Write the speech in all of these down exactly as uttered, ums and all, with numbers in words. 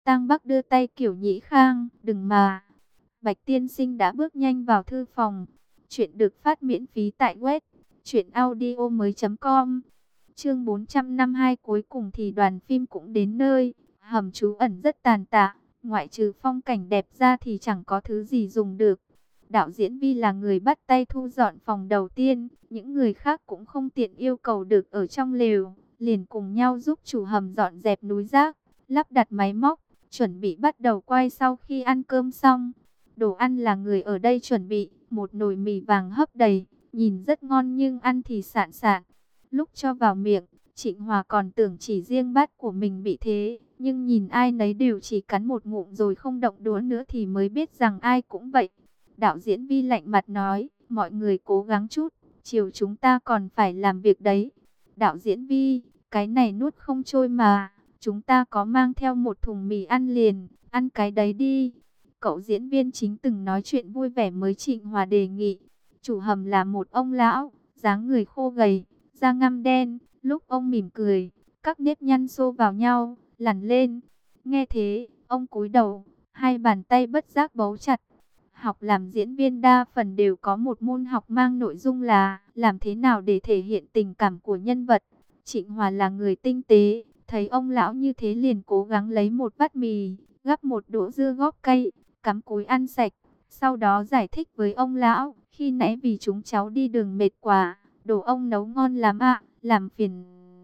Tang Bắc đưa tay kiểu Nhĩ Khang, đừng mà. Bạch tiên sinh đã bước nhanh vào thư phòng. Chuyện được phát miễn phí tại web truyện audio mới chấm com. Chương bốn trăm năm mươi hai, cuối cùng thì đoàn phim cũng đến nơi. Hầm trú ẩn rất tàn tạ, ngoại trừ phong cảnh đẹp ra thì chẳng có thứ gì dùng được. Đạo diễn Vi là người bắt tay thu dọn phòng đầu tiên, những người khác cũng không tiện yêu cầu được ở trong lều, liền cùng nhau giúp chủ hầm dọn dẹp núi rác, lắp đặt máy móc, chuẩn bị bắt đầu quay sau khi ăn cơm xong. Đồ ăn là người ở đây chuẩn bị, một nồi mì vàng hấp đầy, nhìn rất ngon nhưng ăn thì sạn sạn. Lúc cho vào miệng, Trịnh Hòa còn tưởng chỉ riêng bát của mình bị thế, nhưng nhìn ai nấy đều chỉ cắn một ngụm rồi không động đũa nữa thì mới biết rằng ai cũng vậy. Đạo diễn Vi lạnh mặt nói, mọi người cố gắng chút, chiều chúng ta còn phải làm việc đấy. Đạo diễn Vi, cái này nuốt không trôi mà, chúng ta có mang theo một thùng mì ăn liền, ăn cái đấy đi. Cậu diễn viên chính từng nói chuyện vui vẻ mới Trịnh Hòa đề nghị. Chủ hầm là một ông lão, dáng người khô gầy, da ngăm đen, lúc ông mỉm cười, các nếp nhăn xô vào nhau, lằn lên. Nghe thế, ông cúi đầu, hai bàn tay bất giác bấu chặt. Học làm diễn viên đa phần đều có một môn học mang nội dung là làm thế nào để thể hiện tình cảm của nhân vật. Trịnh Hòa là người tinh tế, thấy ông lão như thế liền cố gắng lấy một bát mì, gắp một đũa dưa góp cay, cắm cúi ăn sạch. Sau đó giải thích với ông lão, khi nãy vì chúng cháu đi đường mệt quá, đồ ông nấu ngon lắm ạ, làm phiền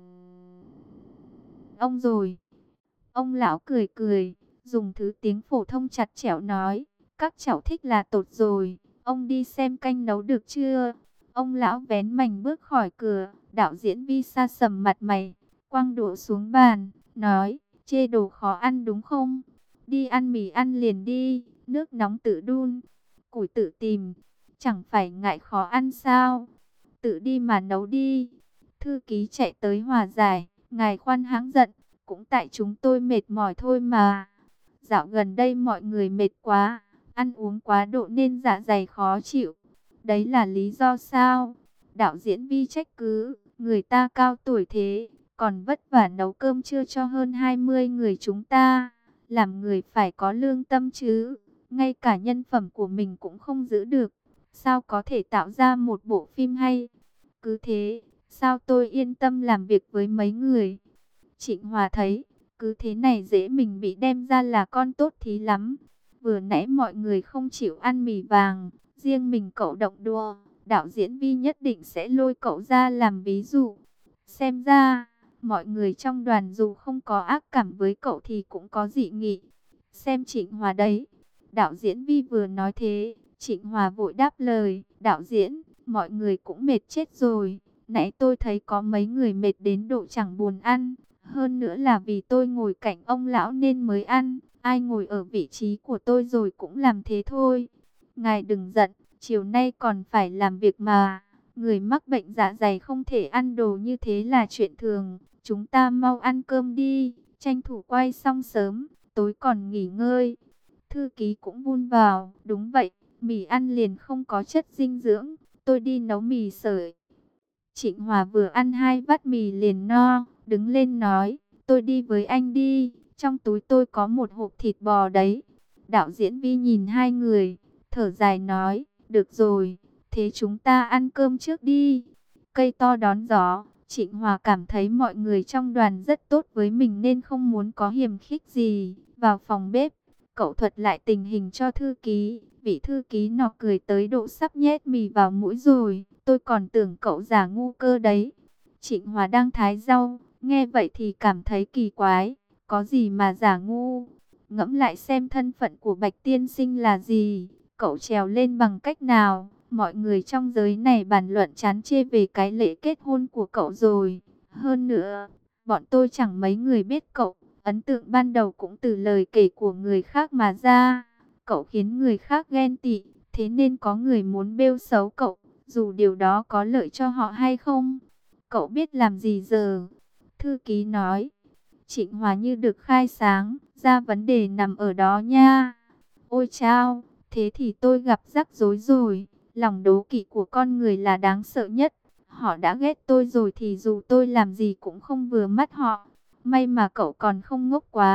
ông rồi. Ông lão cười cười, dùng thứ tiếng phổ thông chặt chẽo nói, các cháu thích là tốt rồi, ông đi xem canh nấu được chưa? Ông lão vén mành bước khỏi cửa, đạo diễn Vi sa sầm mặt mày, quăng đũa xuống bàn, nói, chê đồ khó ăn đúng không? Đi ăn mì ăn liền đi, nước nóng tự đun, củi tự tìm, chẳng phải ngại khó ăn sao? Tự đi mà nấu đi. Thư ký chạy tới hòa giải, ngài khoan hãng giận, cũng tại chúng tôi mệt mỏi thôi mà. Dạo gần đây mọi người mệt quá, ăn uống quá độ nên dạ dày khó chịu. Đấy là lý do sao? Đạo diễn Vi trách cứ, người ta cao tuổi thế, còn vất vả nấu cơm trưa cho hơn hai mươi người chúng ta. Làm người phải có lương tâm chứ, ngay cả nhân phẩm của mình cũng không giữ được. Sao có thể tạo ra một bộ phim hay? Cứ thế, sao tôi yên tâm làm việc với mấy người? Trịnh Hòa thấy, cứ thế này dễ mình bị đem ra là con tốt thí lắm. Vừa nãy mọi người không chịu ăn mì vàng, riêng mình cậu động đùa, đạo diễn Vi nhất định sẽ lôi cậu ra làm ví dụ. Xem ra, mọi người trong đoàn dù không có ác cảm với cậu thì cũng có dị nghị. Xem Trịnh Hòa đấy. Đạo diễn Vi vừa nói thế, Trịnh Hòa vội đáp lời, đạo diễn, mọi người cũng mệt chết rồi. Nãy tôi thấy có mấy người mệt đến độ chẳng buồn ăn. Hơn nữa là vì tôi ngồi cạnh ông lão nên mới ăn. Ai ngồi ở vị trí của tôi rồi cũng làm thế thôi. Ngài đừng giận, chiều nay còn phải làm việc mà. Người mắc bệnh dạ dày không thể ăn đồ như thế là chuyện thường. Chúng ta mau ăn cơm đi, tranh thủ quay xong sớm, tối còn nghỉ ngơi. Thư ký cũng vun vào, đúng vậy, mì ăn liền không có chất dinh dưỡng, tôi đi nấu mì sợi. Trịnh Hòa vừa ăn hai bát mì liền no, đứng lên nói, tôi đi với anh đi, trong túi tôi có một hộp thịt bò đấy. Đạo diễn Vi nhìn hai người, thở dài nói, được rồi, thế chúng ta ăn cơm trước đi. Cây to đón gió, Trịnh Hòa cảm thấy mọi người trong đoàn rất tốt với mình nên không muốn có hiềm khích gì. Vào phòng bếp, cậu thuật lại tình hình cho thư ký, vị thư ký nọ cười tới độ sắp nhét mì vào mũi rồi, tôi còn tưởng cậu giả ngu cơ đấy. Trịnh Hòa đang thái rau, nghe vậy thì cảm thấy kỳ quái, có gì mà giả ngu. Ngẫm lại xem thân phận của Bạch tiên sinh là gì, cậu trèo lên bằng cách nào. Mọi người trong giới này bàn luận chán chê về cái lễ kết hôn của cậu rồi. Hơn nữa, bọn tôi chẳng mấy người biết cậu. Ấn tượng ban đầu cũng từ lời kể của người khác mà ra. Cậu khiến người khác ghen tị, thế nên có người muốn bêu xấu cậu, dù điều đó có lợi cho họ hay không. Cậu biết làm gì giờ? Thư ký nói. Trịnh Hòa như được khai sáng, ra vấn đề nằm ở đó nha. Ôi chao, thế thì tôi gặp rắc rối rồi. Lòng đố kỵ của con người là đáng sợ nhất. Họ đã ghét tôi rồi thì dù tôi làm gì cũng không vừa mắt họ. May mà cậu còn không ngốc quá.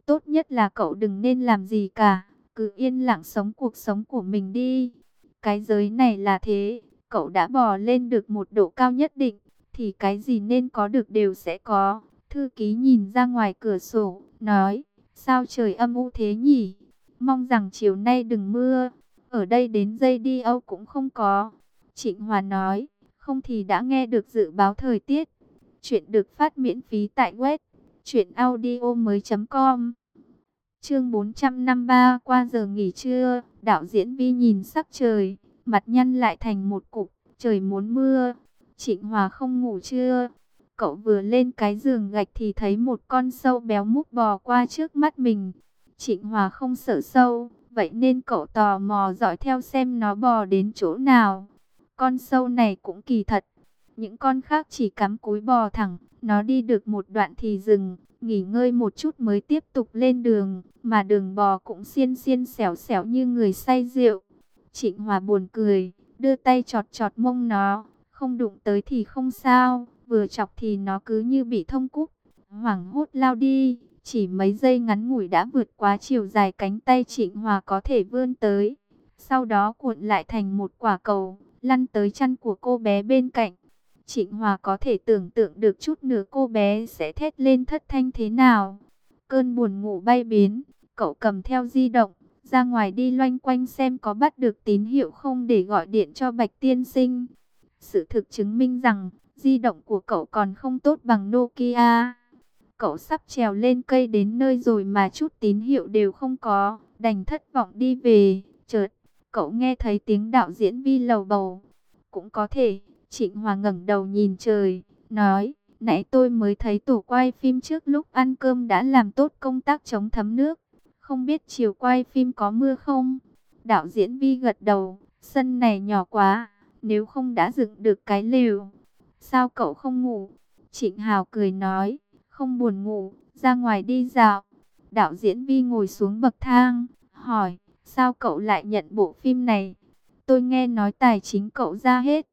tốt nhất là cậu đừng nên làm gì cả, cứ yên lặng sống cuộc sống của mình đi. Cái giới này là thế, cậu đã bò lên được một độ cao nhất định, thì cái gì nên có được đều sẽ có. Thư ký nhìn ra ngoài cửa sổ, nói, sao trời âm u thế nhỉ? Mong rằng chiều nay đừng mưa, ở đây đến giây đi âu cũng không có. Trịnh Hòa nói, không thì đã nghe được dự báo thời tiết. Chuyện được phát miễn phí tại web truyện audio mới.com. Chương bốn trăm năm mươi ba, qua giờ nghỉ trưa, đạo diễn Vi nhìn sắc trời, mặt nhăn lại thành một cục, trời muốn mưa. Trịnh Hòa không ngủ chưa? Cậu vừa lên cái giường gạch thì thấy một con sâu béo múp bò qua trước mắt mình. Trịnh Hòa không sợ sâu, vậy nên cậu tò mò dõi theo xem nó bò đến chỗ nào. Con sâu này cũng kỳ thật. Những con khác chỉ cắm cúi bò thẳng, nó đi được một đoạn thì dừng, nghỉ ngơi một chút mới tiếp tục lên đường, mà đường bò cũng xiên xiên xẻo xẻo như người say rượu. Trịnh Hòa buồn cười, đưa tay chọt chọt mông nó, không đụng tới thì không sao, vừa chọc thì nó cứ như bị thông cúc, hoảng hốt lao đi, chỉ mấy giây ngắn ngủi đã vượt quá chiều dài cánh tay Trịnh Hòa có thể vươn tới, sau đó cuộn lại thành một quả cầu, lăn tới chân của cô bé bên cạnh. Trịnh Hòa có thể tưởng tượng được chút nữa cô bé sẽ thét lên thất thanh thế nào. Cơn buồn ngủ bay biến, cậu cầm theo di động, ra ngoài đi loanh quanh xem có bắt được tín hiệu không để gọi điện cho Bạch Tiên Sinh. Sự thực chứng minh rằng, di động của cậu còn không tốt bằng Nokia. Cậu sắp trèo lên cây đến nơi rồi mà chút tín hiệu đều không có, đành thất vọng đi về. Chợt, cậu nghe thấy tiếng đạo diễn Vi lầu bầu. Cũng có thể. Trịnh Hòa ngẩng đầu nhìn trời, nói, nãy tôi mới thấy tổ quay phim trước lúc ăn cơm đã làm tốt công tác chống thấm nước. Không biết chiều quay phim có mưa không? Đạo diễn Vi gật đầu, sân này nhỏ quá, nếu không đã dựng được cái lều. Sao cậu không ngủ? Trịnh Hào cười nói, không buồn ngủ, ra ngoài đi dạo. Đạo diễn Vi ngồi xuống bậc thang, hỏi, sao cậu lại nhận bộ phim này? Tôi nghe nói tài chính cậu ra hết.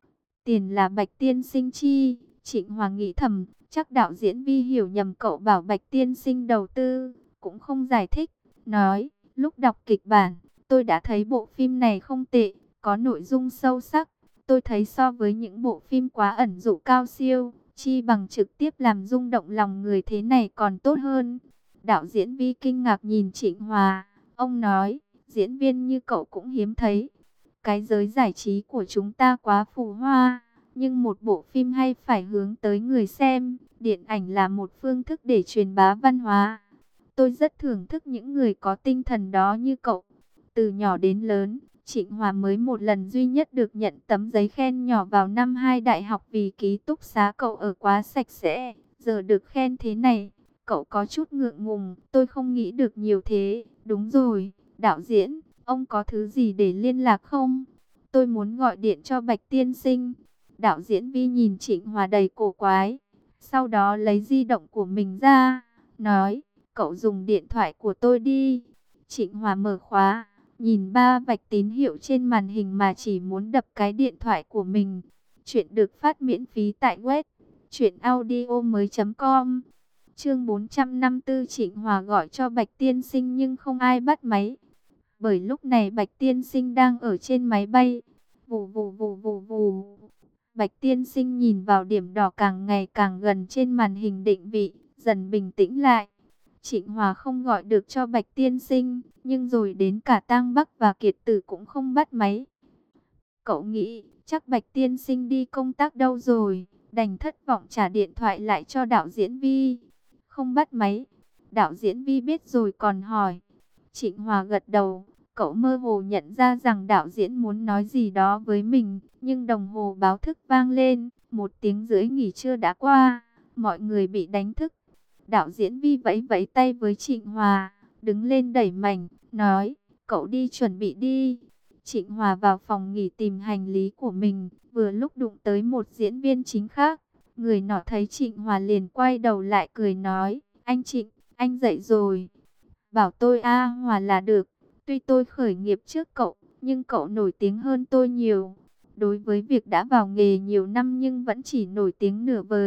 Tiền là Bạch Tiên Sinh chi. Trịnh Hoàng nghĩ thầm, chắc đạo diễn Vi hiểu nhầm cậu bảo Bạch Tiên Sinh đầu tư, cũng không giải thích. Nói, lúc đọc kịch bản, tôi đã thấy bộ phim này không tệ, có nội dung sâu sắc. Tôi thấy so với những bộ phim quá ẩn dụ cao siêu, chi bằng trực tiếp làm rung động lòng người thế này còn tốt hơn. Đạo diễn Vi kinh ngạc nhìn Trịnh Hòa, ông nói, diễn viên như cậu cũng hiếm thấy. Cái giới giải trí của chúng ta quá phù hoa, nhưng một bộ phim hay phải hướng tới người xem. Điện ảnh là một phương thức để truyền bá văn hóa. Tôi rất thưởng thức những người có tinh thần đó như cậu. Từ nhỏ đến lớn, Trịnh Hòa mới một lần duy nhất được nhận tấm giấy khen nhỏ vào năm hai đại học vì ký túc xá cậu ở quá sạch sẽ. Giờ được khen thế này, cậu có chút ngượng ngùng. Tôi không nghĩ được nhiều thế. Đúng rồi, đạo diễn, ông có thứ gì để liên lạc không? Tôi muốn gọi điện cho Bạch Tiên Sinh. Đạo diễn Vi nhìn Trịnh Hòa đầy cổ quái. Sau đó lấy di động của mình ra, nói, cậu dùng điện thoại của tôi đi. Trịnh Hòa mở khóa, nhìn ba vạch tín hiệu trên màn hình mà chỉ muốn đập cái điện thoại của mình. Chuyện được phát miễn phí tại web truyện audio mới.com. Chương bốn trăm năm mươi tư, Trịnh Hòa gọi cho Bạch Tiên Sinh nhưng không ai bắt máy. Bởi lúc này Bạch Tiên Sinh đang ở trên máy bay. Vù vù vù vù vù. Bạch Tiên Sinh nhìn vào điểm đỏ càng ngày càng gần trên màn hình định vị, dần bình tĩnh lại. Trịnh Hòa không gọi được cho Bạch Tiên Sinh, nhưng rồi đến cả Tang Bắc và Kiệt Tử cũng không bắt máy. Cậu nghĩ, chắc Bạch Tiên Sinh đi công tác đâu rồi, đành thất vọng trả điện thoại lại cho đạo diễn Vi. Không bắt máy, đạo diễn Vi biết rồi còn hỏi. Trịnh Hòa gật đầu, cậu mơ hồ nhận ra rằng đạo diễn muốn nói gì đó với mình, nhưng đồng hồ báo thức vang lên, một tiếng rưỡi nghỉ trưa đã qua, mọi người bị đánh thức. Đạo diễn Vi vẫy vẫy tay với Trịnh Hòa, đứng lên đẩy mảnh, nói, cậu đi chuẩn bị đi. Trịnh Hòa vào phòng nghỉ tìm hành lý của mình, vừa lúc đụng tới một diễn viên chính khác. Người nọ thấy Trịnh Hòa liền quay đầu lại cười nói, anh Trịnh, anh dậy rồi. Bảo tôi A Hòa là được, tuy tôi khởi nghiệp trước cậu, nhưng cậu nổi tiếng hơn tôi nhiều. Đối với việc đã vào nghề nhiều năm nhưng vẫn chỉ nổi tiếng nửa vời,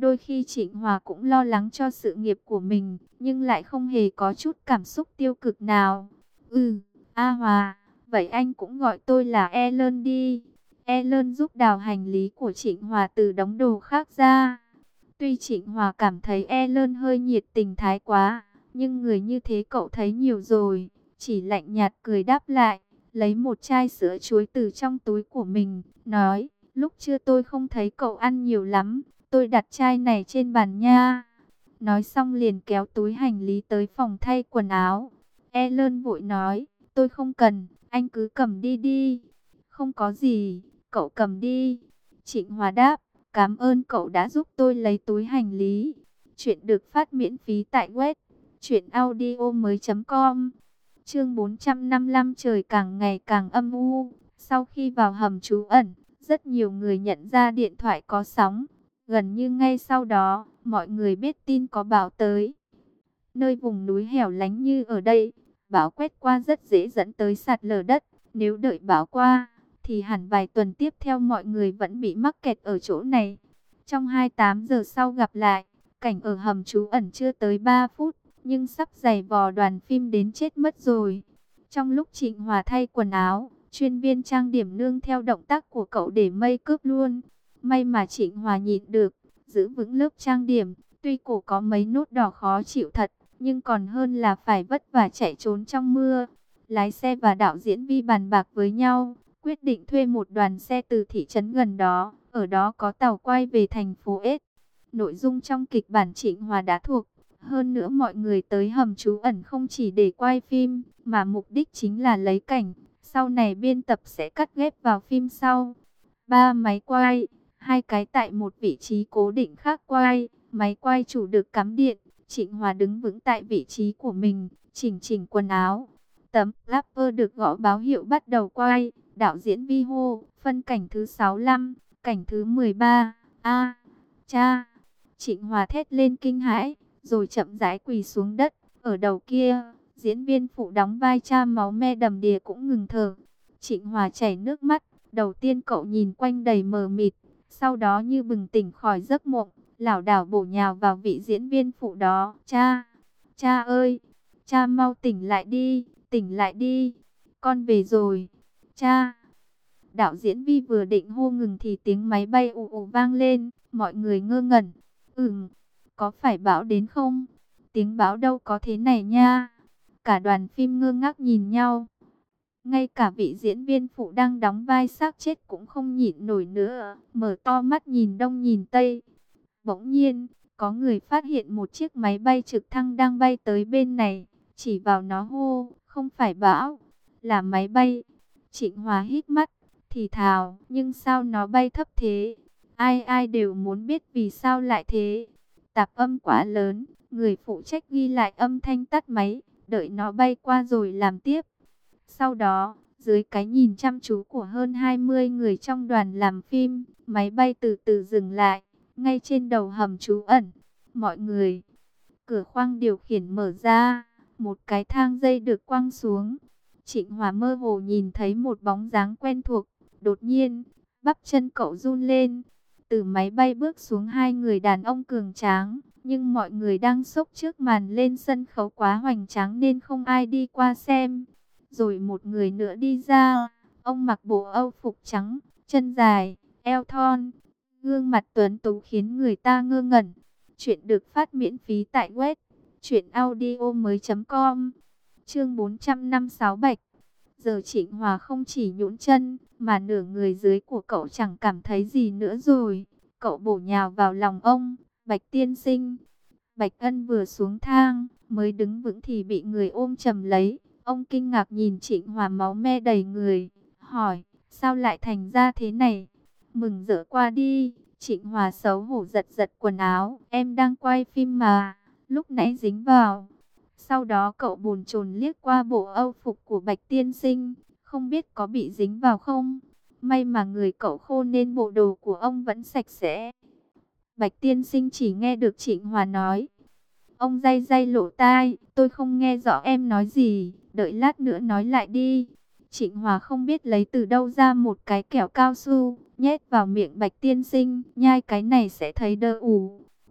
Đôi khi Trịnh Hòa cũng lo lắng cho sự nghiệp của mình, nhưng lại không hề có chút cảm xúc tiêu cực nào. Ừ, A Hòa, vậy anh cũng gọi tôi là Ellen đi. Ellen giúp đào hành lý của Trịnh Hòa từ đống đồ khác ra. Tuy Trịnh Hòa cảm thấy Ellen hơi nhiệt tình thái quá, nhưng người như thế cậu thấy nhiều rồi. Chỉ lạnh nhạt cười đáp lại, lấy một chai sữa chuối từ trong túi của mình, nói, lúc trưa tôi không thấy cậu ăn nhiều lắm, tôi đặt chai này trên bàn nha. Nói xong liền kéo túi hành lý tới phòng thay quần áo. Ellen vội nói, tôi không cần, anh cứ cầm đi đi. Không có gì, cậu cầm đi. Trịnh Hòa đáp, cảm ơn cậu đã giúp tôi lấy túi hành lý. Chuyện được phát miễn phí tại web truyện audio mới chấm com. Chương bốn trăm năm mươi lăm, trời càng ngày càng âm u. Sau khi vào hầm trú ẩn, rất nhiều người nhận ra điện thoại có sóng. Gần như ngay sau đó, mọi người biết tin có bão tới. Nơi vùng núi hẻo lánh như ở đây, bão quét qua rất dễ dẫn tới sạt lở đất. Nếu đợi bão qua, thì hẳn vài tuần tiếp theo mọi người vẫn bị mắc kẹt ở chỗ này. Trong hai mươi tám giờ sau gặp lại, cảnh ở hầm trú ẩn chưa tới ba phút, nhưng sắp giày vò đoàn phim đến chết mất rồi. Trong lúc Trịnh Hòa thay quần áo, chuyên viên trang điểm nương theo động tác của cậu để mây cướp luôn. May mà Trịnh Hòa nhịn được, giữ vững lớp trang điểm. Tuy cổ có mấy nốt đỏ khó chịu thật, nhưng còn hơn là phải vất vả chạy trốn trong mưa. Lái xe và đạo diễn Vi bàn bạc với nhau, quyết định thuê một đoàn xe từ thị trấn gần đó. Ở đó có tàu quay về thành phố S. Nội dung trong kịch bản Trịnh Hòa đã thuộc. Hơn nữa mọi người tới hầm trú ẩn không chỉ để quay phim, mà mục đích chính là lấy cảnh. Sau này biên tập sẽ cắt ghép vào phim sau. Ba máy quay, hai cái tại một vị trí cố định khác quay. Máy quay chủ được cắm điện. Trịnh Hòa đứng vững tại vị trí của mình, chỉnh chỉnh quần áo. Tấm flapper được gõ báo hiệu bắt đầu quay. Đạo diễn Vi hô, phân cảnh thứ sáu mươi lăm, cảnh thứ mười ba. A, cha! Trịnh Hòa thét lên kinh hãi, rồi chậm rãi quỳ xuống đất. Ở đầu kia, diễn viên phụ đóng vai cha máu me đầm đìa cũng ngừng thở. Trịnh Hòa chảy nước mắt. Đầu tiên cậu nhìn quanh đầy mờ mịt, sau đó như bừng tỉnh khỏi giấc mộng, lảo đảo bổ nhào vào vị diễn viên phụ đó. Cha! Cha ơi! Cha mau tỉnh lại đi! Tỉnh lại đi! Con về rồi! Cha! Đạo diễn Vi vừa định hô ngừng thì tiếng máy bay ù ù vang lên. Mọi người ngơ ngẩn. Ừm, có phải bão đến không? Tiếng bão đâu có thế này nha. Cả đoàn phim ngơ ngác nhìn nhau. Ngay cả vị diễn viên phụ đang đóng vai xác chết cũng không nhịn nổi nữa, mở to mắt nhìn đông nhìn tây. Bỗng nhiên, có người phát hiện một chiếc máy bay trực thăng đang bay tới bên này, chỉ vào nó hô, không phải bão, là máy bay. Trịnh Hòa hít mắt, thì thào, nhưng sao nó bay thấp thế? Ai ai đều muốn biết vì sao lại thế. Tạp âm quá lớn, người phụ trách ghi lại âm thanh tắt máy, đợi nó bay qua rồi làm tiếp. Sau đó, dưới cái nhìn chăm chú của hơn hai mươi người trong đoàn làm phim, máy bay từ từ dừng lại, ngay trên đầu hầm trú ẩn. Mọi người, cửa khoang điều khiển mở ra, một cái thang dây được quăng xuống. Trịnh Hòa mơ hồ nhìn thấy một bóng dáng quen thuộc, đột nhiên, bắp chân cậu run lên. Từ máy bay bước xuống hai người đàn ông cường tráng, nhưng mọi người đang sốc trước màn lên sân khấu quá hoành tráng nên không ai đi qua xem. Rồi một người nữa đi ra, ông mặc bộ âu phục trắng, chân dài, eo thon, gương mặt tuấn tú khiến người ta ngơ ngẩn. Chuyện được phát miễn phí tại web truyện audio mới chấm com. Chương bốn trăm năm mươi sáu Bạch. Giờ Trịnh Hòa không chỉ nhũn chân, mà nửa người dưới của cậu chẳng cảm thấy gì nữa rồi. Cậu bổ nhào vào lòng ông, Bạch tiên sinh. Bạch Ân vừa xuống thang, mới đứng vững thì bị người ôm chầm lấy. Ông kinh ngạc nhìn Trịnh Hòa máu me đầy người, hỏi, sao lại thành ra thế này? Mừng rỡ qua đi, Trịnh Hòa xấu hổ giật giật quần áo, em đang quay phim mà, lúc nãy dính vào. Sau đó cậu bồn chồn liếc qua bộ âu phục của Bạch tiên sinh, không biết có bị dính vào không? May mà người cậu khô nên bộ đồ của ông vẫn sạch sẽ. Bạch tiên sinh chỉ nghe được Trịnh Hòa nói. Ông day day lỗ tai, tôi không nghe rõ em nói gì, đợi lát nữa nói lại đi. Trịnh Hòa không biết lấy từ đâu ra một cái kẹo cao su, nhét vào miệng Bạch tiên sinh, nhai cái này sẽ thấy đỡ ù.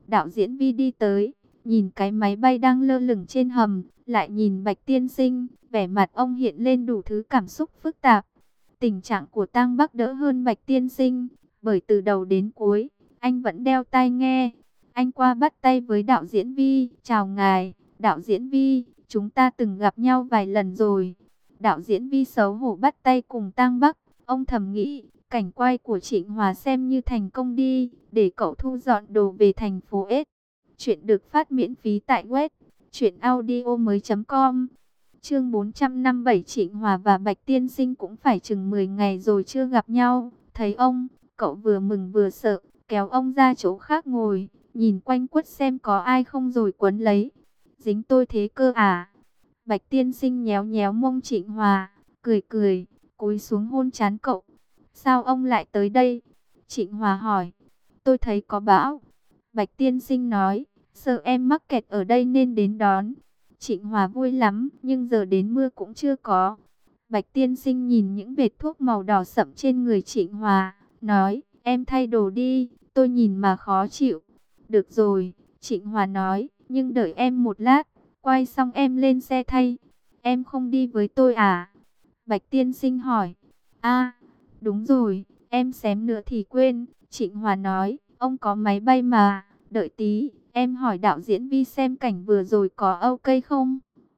Đạo diễn Vi đi tới, nhìn cái máy bay đang lơ lửng trên hầm, lại nhìn Bạch Tiên Sinh, vẻ mặt ông hiện lên đủ thứ cảm xúc phức tạp. Tình trạng của Tang Bắc đỡ hơn Bạch Tiên Sinh, bởi từ đầu đến cuối, anh vẫn đeo tai nghe. Anh qua bắt tay với đạo diễn Vi, chào ngài, đạo diễn Vi, chúng ta từng gặp nhau vài lần rồi. Đạo diễn Vi xấu hổ bắt tay cùng Tang Bắc, ông thầm nghĩ, cảnh quay của Trịnh Hòa xem như thành công đi, để cậu thu dọn đồ về thành phố S. Chuyện được phát miễn phí tại web truyện audio mới.com. Chương bốn trăm năm mươi bảy, Trịnh Hòa và Bạch Tiên Sinh cũng phải chừng mười ngày rồi chưa gặp nhau. Thấy ông, cậu vừa mừng vừa sợ, kéo ông ra chỗ khác ngồi, nhìn quanh quất xem có ai không rồi quấn lấy. Dính tôi thế cơ à? Bạch Tiên Sinh nhéo nhéo mông Trịnh Hòa, cười cười, cúi xuống hôn trán cậu. Sao ông lại tới đây? Trịnh Hòa hỏi. Tôi thấy có bão. Bạch Tiên Sinh nói, sợ em mắc kẹt ở đây nên đến đón. Trịnh Hòa vui lắm, nhưng giờ đến mưa cũng chưa có. Bạch Tiên Sinh nhìn những vệt thuốc màu đỏ sậm trên người Trịnh Hòa, nói, em thay đồ đi, tôi nhìn mà khó chịu. Được rồi, Trịnh Hòa nói, nhưng đợi em một lát, quay xong em lên xe thay. Em không đi với tôi à? Bạch Tiên Sinh hỏi. À, đúng rồi, em xém nữa thì quên. Trịnh Hòa nói, ông có máy bay mà, đợi tí, em hỏi đạo diễn Vi xem cảnh vừa rồi có ok không?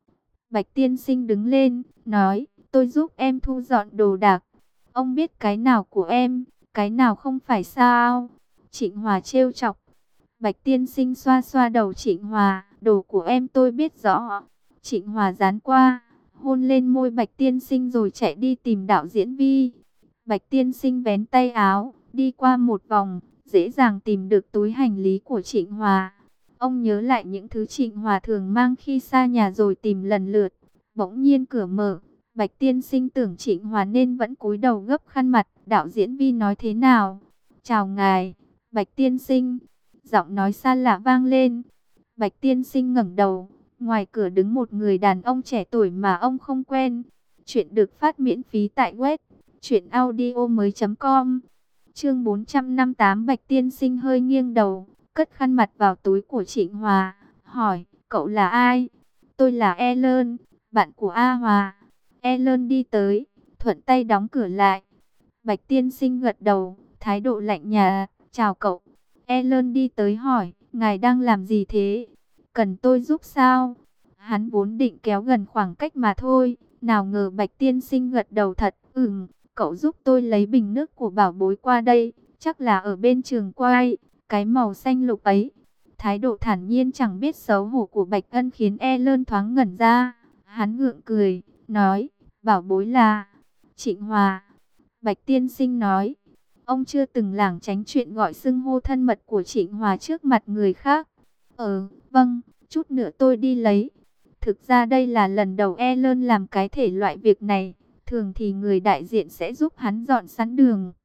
Bạch Tiên Sinh đứng lên, nói, tôi giúp em thu dọn đồ đạc. Ông biết cái nào của em, cái nào không phải sao? Trịnh Hòa trêu chọc. Bạch Tiên Sinh xoa xoa đầu Trịnh Hòa, đồ của em tôi biết rõ. Trịnh Hòa dán qua, hôn lên môi Bạch Tiên Sinh rồi chạy đi tìm đạo diễn Vi. Bạch Tiên Sinh vén tay áo, đi qua một vòng, dễ dàng tìm được túi hành lý của Trịnh Hòa. Ông nhớ lại những thứ Trịnh Hòa thường mang khi xa nhà rồi tìm lần lượt. Bỗng nhiên cửa mở, Bạch Tiên Sinh tưởng Trịnh Hòa nên vẫn cúi đầu gấp khăn mặt. Đạo diễn Vi nói thế nào? Chào ngài, Bạch Tiên Sinh. Giọng nói xa lạ vang lên. Bạch Tiên Sinh ngẩng đầu, ngoài cửa đứng một người đàn ông trẻ tuổi mà ông không quen. Chuyện được phát miễn phí tại web truyện audio mới.com. Chương bốn trăm năm mươi tám, Bạch Tiên Sinh hơi nghiêng đầu, cất khăn mặt vào túi của Trịnh Hòa, hỏi, cậu là ai? Tôi là Ellen, bạn của A Hòa. Ellen đi tới, thuận tay đóng cửa lại. Bạch Tiên Sinh gật đầu, thái độ lạnh nhạt, chào cậu. Ellen đi tới hỏi, ngài đang làm gì thế? Cần tôi giúp sao? Hắn vốn định kéo gần khoảng cách mà thôi, nào ngờ Bạch Tiên Sinh gật đầu thật, ừm, cậu giúp tôi lấy bình nước của bảo bối qua đây, chắc là ở bên trường quay, cái màu xanh lục ấy. Thái độ thản nhiên chẳng biết xấu hổ của Bạch Ân khiến Ellen thoáng ngẩn ra. Hắn gượng cười, nói, bảo bối là Trịnh Hòa. Bạch Tiên Sinh nói, ông chưa từng lảng tránh chuyện gọi xưng hô thân mật của Trịnh Hòa trước mặt người khác. Ờ, vâng, chút nữa tôi đi lấy. Thực ra đây là lần đầu Ellen làm cái thể loại việc này. Thường thì người đại diện sẽ giúp hắn dọn sẵn đường.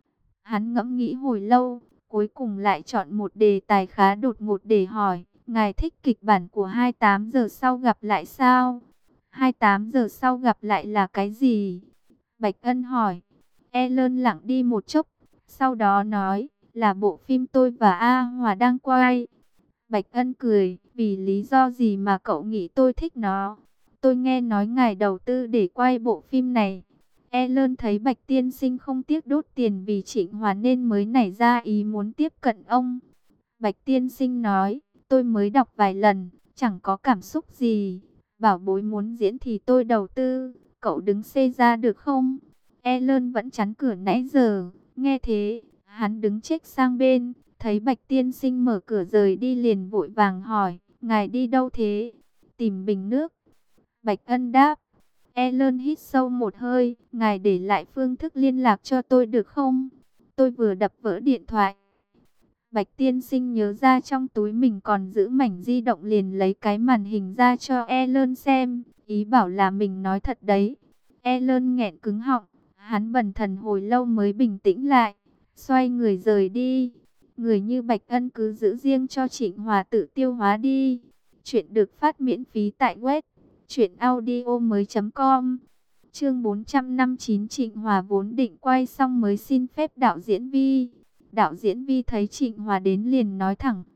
Hắn ngẫm nghĩ hồi lâu, cuối cùng lại chọn một đề tài khá đột ngột để hỏi. Ngài thích kịch bản của hai mươi tám giờ sau gặp lại sao? hai mươi tám giờ sau gặp lại là cái gì? Bạch Ân hỏi. Ellen lặng đi một chốc, sau đó nói, là bộ phim tôi và A Hòa đang quay. Bạch Ân cười, vì lý do gì mà cậu nghĩ tôi thích nó? Tôi nghe nói ngài đầu tư để quay bộ phim này. Ellen thấy Bạch Tiên Sinh không tiếc đốt tiền vì Trịnh Hòa nên mới nảy ra ý muốn tiếp cận ông. Bạch Tiên Sinh nói, tôi mới đọc vài lần, chẳng có cảm xúc gì. Bảo bối muốn diễn thì tôi đầu tư, cậu đứng xê ra được không? Ellen vẫn chắn cửa nãy giờ, nghe thế, hắn đứng chếch sang bên, thấy Bạch Tiên Sinh mở cửa rời đi liền vội vàng hỏi, ngài đi đâu thế? Tìm bình nước. Bạch Ân đáp. Ellen hít sâu một hơi, ngài để lại phương thức liên lạc cho tôi được không? Tôi vừa đập vỡ điện thoại. Bạch Tiên Sinh nhớ ra trong túi mình còn giữ mảnh di động liền lấy cái màn hình ra cho Ellen xem, ý bảo là mình nói thật đấy. Ellen nghẹn cứng họng, hắn bần thần hồi lâu mới bình tĩnh lại, xoay người rời đi. Người như Bạch Ân cứ giữ riêng cho Trịnh Hòa tự tiêu hóa đi. Chuyện được phát miễn phí tại web truyện audio mới.com. Chương bốn trăm năm mươi chín, Trịnh Hòa vốn định quay xong mới xin phép đạo diễn Vi. Đạo diễn Vi thấy Trịnh Hòa đến liền nói thẳng,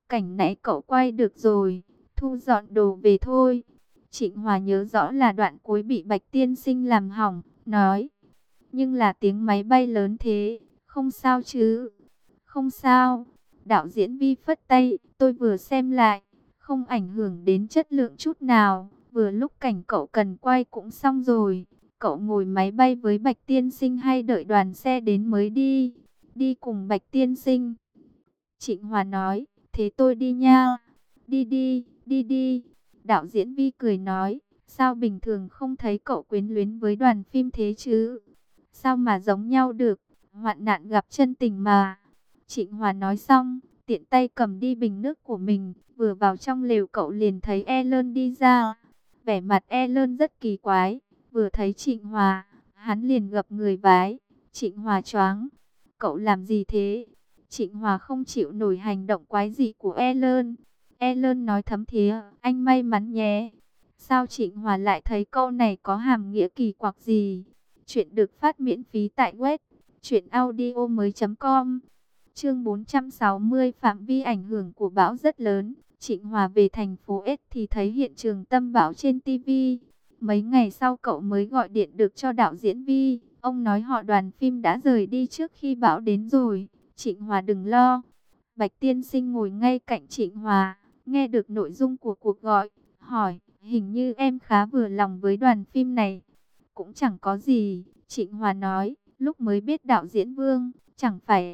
cảnh nãy cậu quay được rồi, thu dọn đồ về thôi. Trịnh Hòa nhớ rõ là đoạn cuối bị Bạch tiên sinh làm hỏng, nói. Nhưng là tiếng máy bay lớn thế, không sao chứ? Không sao. Đạo diễn Vi phất tay, tôi vừa xem lại, không ảnh hưởng đến chất lượng chút nào. Vừa lúc cảnh cậu cần quay cũng xong rồi. Cậu ngồi máy bay với Bạch tiên sinh hay đợi đoàn xe đến mới đi? Đi cùng Bạch tiên sinh. Trịnh Hòa nói, thế tôi đi nha. Đi đi, đi đi. Đạo diễn Vi cười nói, sao bình thường không thấy cậu quyến luyến với đoàn phim thế chứ? Sao mà giống nhau được, hoạn nạn gặp chân tình mà. Trịnh Hòa nói xong, tiện tay cầm đi bình nước của mình, vừa vào trong lều cậu liền thấy Ellen đi ra. Vẻ mặt Ellen rất kỳ quái, vừa thấy Trịnh Hòa, hắn liền gập người vái. Trịnh Hòa choáng, cậu làm gì thế? Trịnh Hòa không chịu nổi hành động quái dị của Ellen. Ellen nói thấm thía, anh may mắn nhé. Sao Trịnh Hòa lại thấy câu này có hàm nghĩa kỳ quặc gì? Chuyện được phát miễn phí tại web truyện audio mới.com. Chương bốn trăm sáu mươi, phạm vi ảnh hưởng của bão rất lớn. Trịnh Hòa về thành phố S thì thấy hiện trường tâm bão trên ti vi. Mấy ngày sau cậu mới gọi điện được cho đạo diễn Vi. Ông nói họ đoàn phim đã rời đi trước khi bão đến rồi. Trịnh Hòa đừng lo. Bạch tiên sinh ngồi ngay cạnh Trịnh Hòa, nghe được nội dung của cuộc gọi, hỏi, hình như em khá vừa lòng với đoàn phim này. Cũng chẳng có gì, Trịnh Hòa nói, lúc mới biết đạo diễn Vương, chẳng phải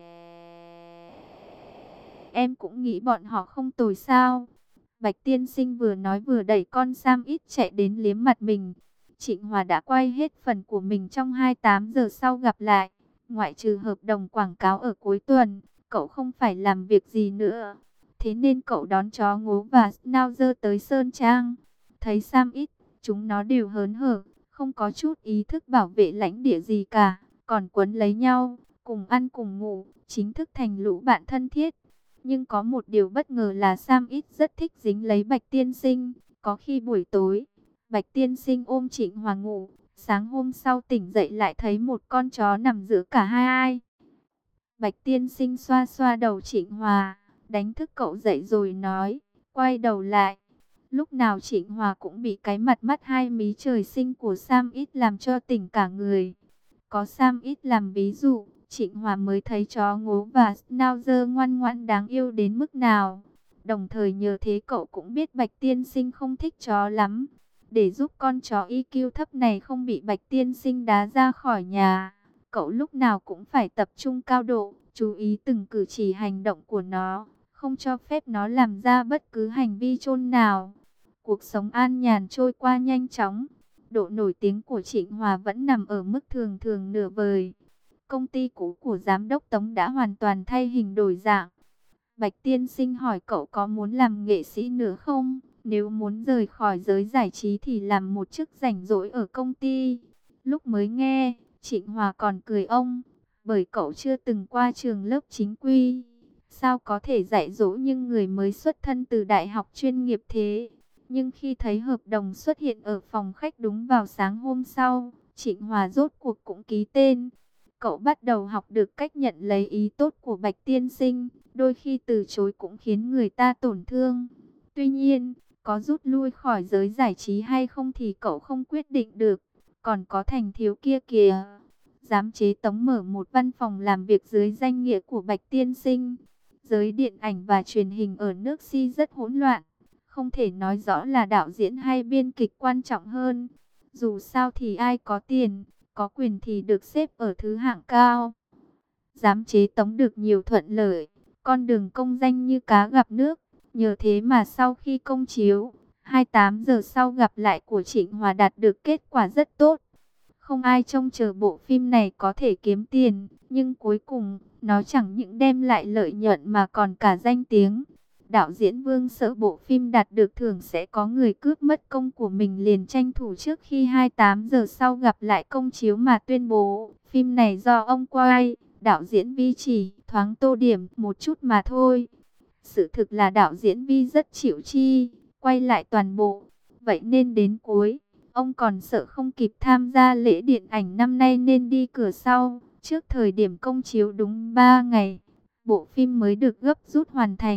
em cũng nghĩ bọn họ không tồi sao. Bạch tiên sinh vừa nói vừa đẩy con Sam ít chạy đến liếm mặt mình. Trịnh Hòa đã quay hết phần của mình trong hai mươi tám giờ sau gặp lại. Ngoại trừ hợp đồng quảng cáo ở cuối tuần, cậu không phải làm việc gì nữa. Thế nên cậu đón chó ngố và Schnauzer tới Sơn Trang. Thấy Sam ít, chúng nó đều hớn hở, không có chút ý thức bảo vệ lãnh địa gì cả. Còn quấn lấy nhau, cùng ăn cùng ngủ, chính thức thành lũ bạn thân thiết. Nhưng có một điều bất ngờ là Sam ít rất thích dính lấy Bạch tiên sinh. Có khi buổi tối, Bạch tiên sinh ôm Trịnh Hòa ngủ. Sáng hôm sau tỉnh dậy lại thấy một con chó nằm giữa cả hai ai. Bạch tiên sinh xoa xoa đầu Trịnh Hòa, đánh thức cậu dậy rồi nói, quay đầu lại. Lúc nào Trịnh Hòa cũng bị cái mặt mắt hai mí trời sinh của Sam ít làm cho tỉnh cả người. Có Sam ít làm ví dụ, Trịnh Hòa mới thấy chó ngố và Schnauzer ngoan ngoãn đáng yêu đến mức nào. Đồng thời nhờ thế cậu cũng biết Bạch tiên sinh không thích chó lắm. Để giúp con chó i kiu thấp này không bị Bạch tiên sinh đá ra khỏi nhà, cậu lúc nào cũng phải tập trung cao độ, chú ý từng cử chỉ hành động của nó, không cho phép nó làm ra bất cứ hành vi chôn nào. Cuộc sống an nhàn trôi qua nhanh chóng. Độ nổi tiếng của Trịnh Hòa vẫn nằm ở mức thường thường nửa vời. Công ty cũ của giám đốc Tống đã hoàn toàn thay hình đổi dạng. Bạch tiên sinh hỏi cậu có muốn làm nghệ sĩ nữa không? Nếu muốn rời khỏi giới giải trí thì làm một chức rảnh rỗi ở công ty. Lúc mới nghe, Trịnh Hòa còn cười ông, bởi cậu chưa từng qua trường lớp chính quy. Sao có thể dạy dỗ những người mới xuất thân từ đại học chuyên nghiệp thế? Nhưng khi thấy hợp đồng xuất hiện ở phòng khách đúng vào sáng hôm sau, Trịnh Hòa rốt cuộc cũng ký tên. Cậu bắt đầu học được cách nhận lấy ý tốt của Bạch tiên sinh, đôi khi từ chối cũng khiến người ta tổn thương. Tuy nhiên, có rút lui khỏi giới giải trí hay không thì cậu không quyết định được. Còn có Thành thiếu kia kìa. Giám chế Tống mở một văn phòng làm việc dưới danh nghĩa của Bạch tiên sinh. Giới điện ảnh và truyền hình ở nước Si rất hỗn loạn. Không thể nói rõ là đạo diễn hay biên kịch quan trọng hơn. Dù sao thì ai có tiền, có quyền thì được xếp ở thứ hạng cao. Giám chế Tống được nhiều thuận lợi, con đường công danh như cá gặp nước. Nhờ thế mà sau khi công chiếu, hai mươi tám giờ sau gặp lại của Trịnh Hòa đạt được kết quả rất tốt. Không ai trông chờ bộ phim này có thể kiếm tiền, nhưng cuối cùng, nó chẳng những đem lại lợi nhuận mà còn cả danh tiếng. Đạo diễn Vương sợ bộ phim đạt được thưởng sẽ có người cướp mất công của mình, liền tranh thủ trước khi hai mươi tám giờ sau gặp lại công chiếu mà tuyên bố, phim này do ông quay, đạo diễn Vi chỉ thoáng tô điểm một chút mà thôi. Sự thực là đạo diễn Vi rất chịu chi, quay lại toàn bộ. Vậy nên đến cuối, ông còn sợ không kịp tham gia lễ điện ảnh năm nay nên đi cửa sau. Trước thời điểm công chiếu đúng ba ngày, bộ phim mới được gấp rút hoàn thành.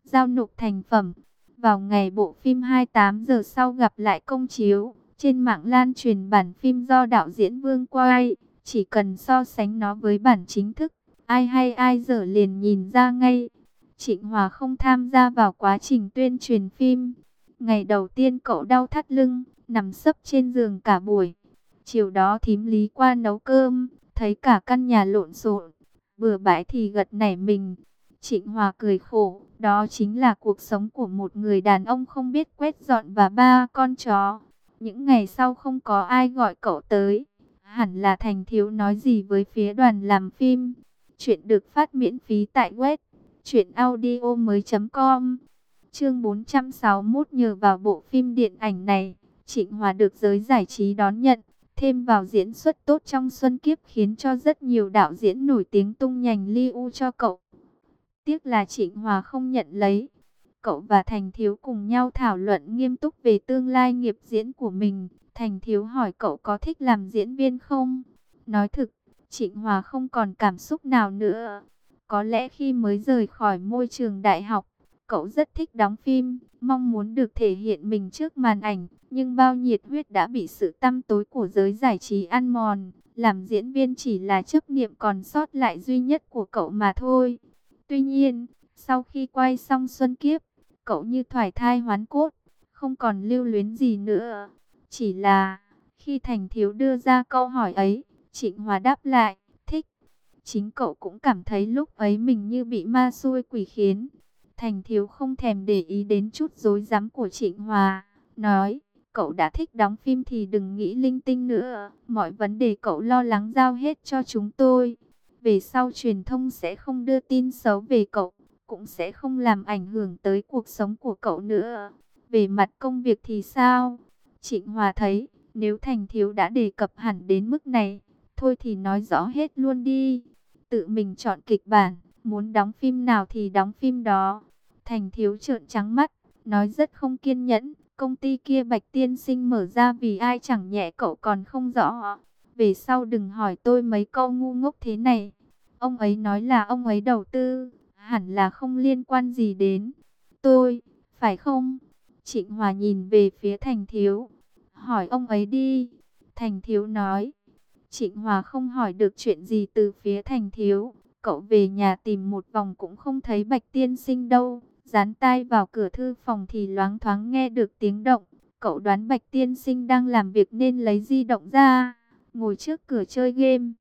giao nộp thành phẩm. Vào ngày bộ phim hai mươi tám giờ sau gặp lại công chiếu, trên mạng lan truyền bản phim do đạo diễn Vương quay. Chỉ cần so sánh nó với bản chính thức, ai hay ai dở liền nhìn ra ngay. Trịnh Hòa không tham gia vào quá trình tuyên truyền phim. Ngày đầu tiên cậu đau thắt lưng, nằm sấp trên giường cả buổi. Chiều đó thím Lý qua nấu cơm, thấy cả căn nhà lộn xộn, bừa bãi thì gật nảy mình. Trịnh Hòa cười khổ, đó chính là cuộc sống của một người đàn ông không biết quét dọn và ba con chó. Những ngày sau không có ai gọi cậu tới, hẳn là Thành Thiếu nói gì với phía đoàn làm phim. Chuyện được phát miễn phí tại web truyện audio mới chấm com. Chương bốn trăm sáu mươi mốt, nhờ vào bộ phim điện ảnh này, Trịnh Hòa được giới giải trí đón nhận, thêm vào diễn xuất tốt trong Xuân Kiếp khiến cho rất nhiều đạo diễn nổi tiếng tung nhành Liu cho cậu. Tiếc là Trịnh Hòa không nhận lấy. Cậu và Thành Thiếu cùng nhau thảo luận nghiêm túc về tương lai nghiệp diễn của mình. Thành Thiếu hỏi cậu có thích làm diễn viên không? Nói thực, Trịnh Hòa không còn cảm xúc nào nữa. Có lẽ khi mới rời khỏi môi trường đại học, cậu rất thích đóng phim, mong muốn được thể hiện mình trước màn ảnh. Nhưng bao nhiệt huyết đã bị sự tăm tối của giới giải trí ăn mòn. Làm diễn viên chỉ là chấp niệm còn sót lại duy nhất của cậu mà thôi. Tuy nhiên, sau khi quay xong Xuân Kiếp, cậu như thoái thai hoán cốt, không còn lưu luyến gì nữa. Chỉ là, khi Thành Thiếu đưa ra câu hỏi ấy, Trịnh Hòa đáp lại, thích. Chính cậu cũng cảm thấy lúc ấy mình như bị ma xui quỷ khiến. Thành Thiếu không thèm để ý đến chút rối rắm của Trịnh Hòa, nói, cậu đã thích đóng phim thì đừng nghĩ linh tinh nữa. Mọi vấn đề cậu lo lắng giao hết cho chúng tôi. Về sau truyền thông sẽ không đưa tin xấu về cậu, cũng sẽ không làm ảnh hưởng tới cuộc sống của cậu nữa. Về mặt công việc thì sao? Trịnh Hòa thấy, nếu Thành Thiếu đã đề cập hẳn đến mức này, thôi thì nói rõ hết luôn đi. Tự mình chọn kịch bản, muốn đóng phim nào thì đóng phim đó. Thành Thiếu trợn trắng mắt, nói rất không kiên nhẫn. Công ty kia Bạch Tiên Sinh mở ra vì ai chẳng nhẹ cậu còn không rõ. Về sau đừng hỏi tôi mấy câu ngu ngốc thế này. Ông ấy nói là ông ấy đầu tư, hẳn là không liên quan gì đến tôi, phải không? Trịnh Hòa nhìn về phía Thành Thiếu, hỏi ông ấy đi. Thành Thiếu nói. Trịnh Hòa không hỏi được chuyện gì từ phía Thành Thiếu. Cậu về nhà tìm một vòng cũng không thấy Bạch Tiên Sinh đâu. Dán tai vào cửa thư phòng thì loáng thoáng nghe được tiếng động. Cậu đoán Bạch Tiên Sinh đang làm việc nên lấy di động ra, ngồi trước cửa chơi game.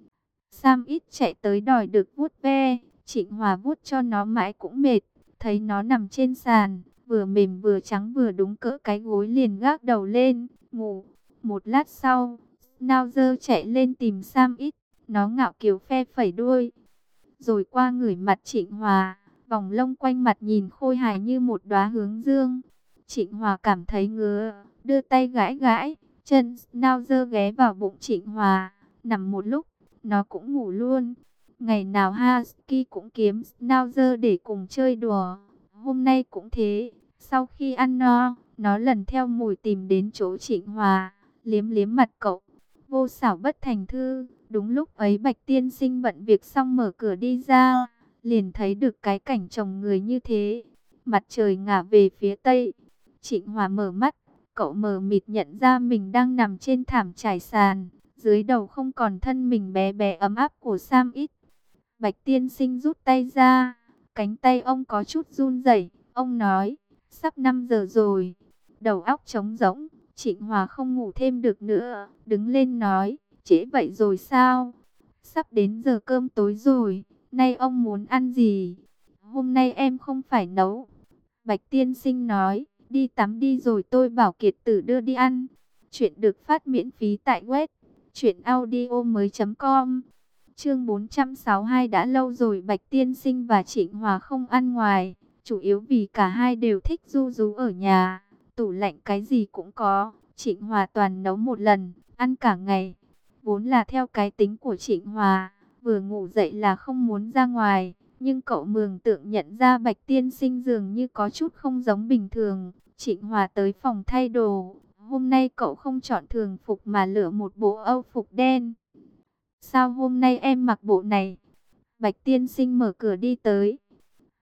Sam ít chạy tới đòi được vuốt ve. Trịnh Hòa vuốt cho nó mãi cũng mệt. Thấy nó nằm trên sàn, vừa mềm vừa trắng vừa đúng cỡ cái gối liền gác đầu lên, ngủ. Một lát sau, Schnauzer chạy lên tìm Sam ít. Nó ngạo kiều phe phẩy đuôi, rồi qua ngửi mặt Trịnh Hòa. Vòng lông quanh mặt nhìn khôi hài như một đóa hướng dương. Trịnh Hòa cảm thấy ngứa, đưa tay gãi gãi. Chân Schnauzer ghé vào bụng Trịnh Hòa, nằm một lúc, nó cũng ngủ luôn. Ngày nào Husky cũng kiếm Schnauzer để cùng chơi đùa. Hôm nay cũng thế. Sau khi ăn no, nó lần theo mùi tìm đến chỗ Trịnh Hòa, liếm liếm mặt cậu. Vô xảo bất thành thư. Đúng lúc ấy Bạch Tiên Sinh bận việc xong mở cửa đi ra, liền thấy được cái cảnh chồng người như thế. Mặt trời ngả về phía tây. Trịnh Hòa mở mắt, cậu mờ mịt nhận ra mình đang nằm trên thảm trải sàn. Dưới đầu không còn thân mình bé bé ấm áp của Sam ít. Bạch Tiên Sinh rút tay ra, cánh tay ông có chút run rẩy. Ông nói, sắp năm giờ rồi. Đầu óc trống rỗng, Trịnh Hòa không ngủ thêm được nữa. Đứng lên nói, trễ vậy rồi sao? Sắp đến giờ cơm tối rồi, nay ông muốn ăn gì? Hôm nay em không phải nấu. Bạch Tiên Sinh nói, đi tắm đi rồi tôi bảo Kiệt Tử đưa đi ăn. Chuyện được phát miễn phí tại web truyện audio mới chấm com. Chương bốn trăm sáu mươi hai, đã lâu rồi Bạch Tiên Sinh và Trịnh Hòa không ăn ngoài, chủ yếu vì cả hai đều thích ru rú ở nhà. Tủ lạnh cái gì cũng có, Trịnh Hòa toàn nấu một lần, ăn cả ngày. Vốn là theo cái tính của Trịnh Hòa, vừa ngủ dậy là không muốn ra ngoài. Nhưng cậu mường tượng nhận ra Bạch Tiên Sinh dường như có chút không giống bình thường. Trịnh Hòa tới phòng thay đồ. Hôm nay cậu không chọn thường phục mà lựa một bộ âu phục đen. Sao hôm nay em mặc bộ này? Bạch Tiên Sinh mở cửa đi tới.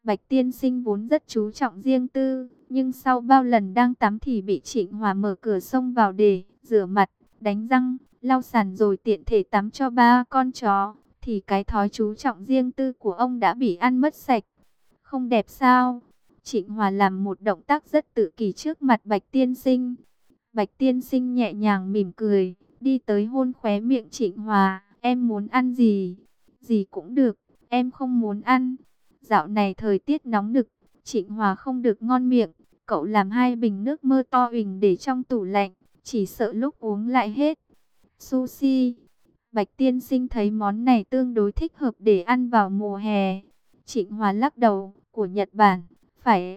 Bạch tiên sinh vốn rất chú trọng riêng tư, nhưng sau bao lần đang tắm thì bị Trịnh Hòa mở cửa xông vào để rửa mặt, đánh răng, lau sàn rồi tiện thể tắm cho ba con chó, thì cái thói chú trọng riêng tư của ông đã bị ăn mất sạch. Không đẹp sao? Trịnh Hòa làm một động tác rất tự kỷ trước mặt Bạch tiên sinh. Bạch tiên sinh nhẹ nhàng mỉm cười, đi tới hôn khóe miệng Trịnh Hòa. Em muốn ăn gì? Gì cũng được, em không muốn ăn. Dạo này thời tiết nóng nực, Trịnh Hòa không được ngon miệng. Cậu làm hai bình nước mơ to uỳnh để trong tủ lạnh, chỉ sợ lúc uống lại hết. Sushi. Bạch tiên sinh thấy món này tương đối thích hợp để ăn vào mùa hè. Trịnh Hòa lắc đầu, của Nhật Bản, phải